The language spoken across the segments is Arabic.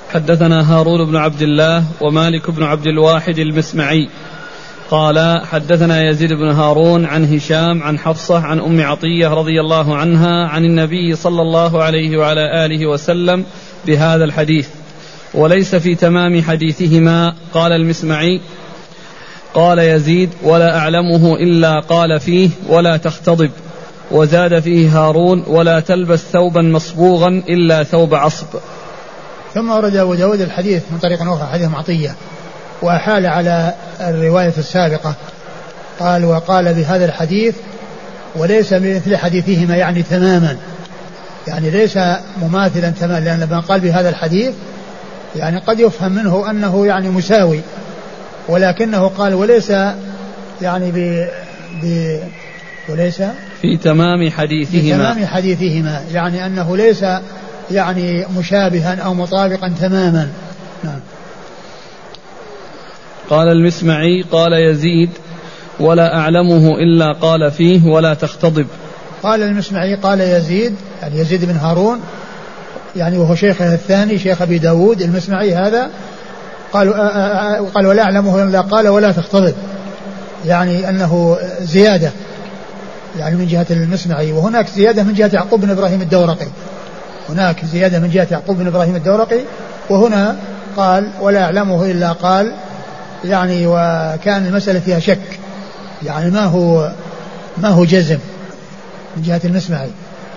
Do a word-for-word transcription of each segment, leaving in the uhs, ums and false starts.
حدثنا هارون بن عبد الله ومالك بن عبد الواحد المسمعي قال حدثنا يزيد بن هارون عن هشام عن حفصة عن أم عطية رضي الله عنها عن النبي صلى الله عليه وعلى آله وسلم بهذا الحديث وليس في تمام حديثهما. قال المسمعي قال يزيد ولا أعلمه إلا قال فيه ولا تختضب، وزاد فيه هارون ولا تلبس ثوبا مصبوغا إلا ثوب عصب. ثم ورد أبو داود الحديث من طريق أخرى حديث معطية وأحال على الرواية السابقة، قال وقال بهذا الحديث وليس مثل حديثهما يعني تماما، يعني ليس مماثلا تماما، لأن لما قال بهذا الحديث يعني قد يفهم منه أنه يعني مساوي، ولكنه قال وليس يعني ب ب وليس في تمام حديثهما في تمام حديثهما يعني أنه ليس يعني مشابها أو مطابقا تماما. نعم. قال المسمعي قال يزيد ولا أعلمه إلا قال فيه ولا تختضب. قال المسمعي قال يزيد يعني يزيد بن هارون يعني وهو شيخه الثاني شيخ أبي داود المسمعي هذا، قال قال ولا أعلمه إلا قال ولا تختضب، يعني أنه زيادة يعني من جهة المسمعي، وهناك زيادة من جهة يعقوب بن إبراهيم الدورقي، هناك زيادة من جهة يعقوب بن إبراهيم الدورقي، وهنا قال ولا أعلمه إلا قال، يعني وكان المسألة فيها شك، يعني ما هو ما هو جزم من جهة المسمعي.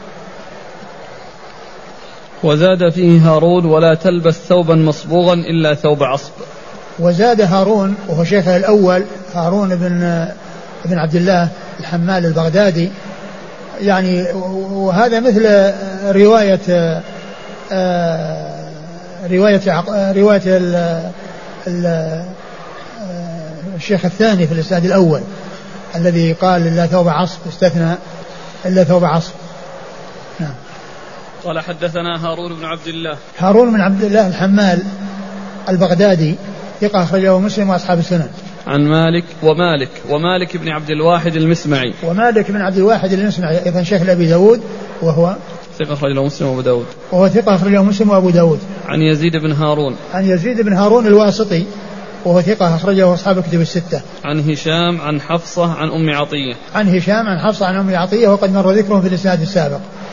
وزاد فيه هارون ولا تلبس ثوبا مصبوغا إلا ثوب عصب. وزاد هارون وهو شيخه الأول هارون بن بن عبد الله الحمال البغدادي، يعني وهذا مثل رواية رواية رواية الشيخ الثاني في الإسناد الأول الذي قال إلا ثوب عصب استثنى إلا ثوب عصب. نعم. قال حدثنا هارون بن عبد الله هارون بن عبد الله الحمال البغدادي ثقة أخرجه مسلم وأصحاب السنن. عن مالك ومالك ومالك بن عبد الواحد المسمعي ومالك بن عبد الواحد المسمعي أيضا شيخ أبي داود وهو ثقة أخرجه مسلم وأبو داود وهو ثقة أخرجه مسلم وأبو داود. عن يزيد بن هارون عن يزيد بن هارون الواسطي وهو ثقة أخرجه أصحاب الكتب الستة. عن هشام عن حفصة عن أم عطية عن هشام عن حفصة عن أم عطية وقد مر ذكرهم في الإسناد السابق.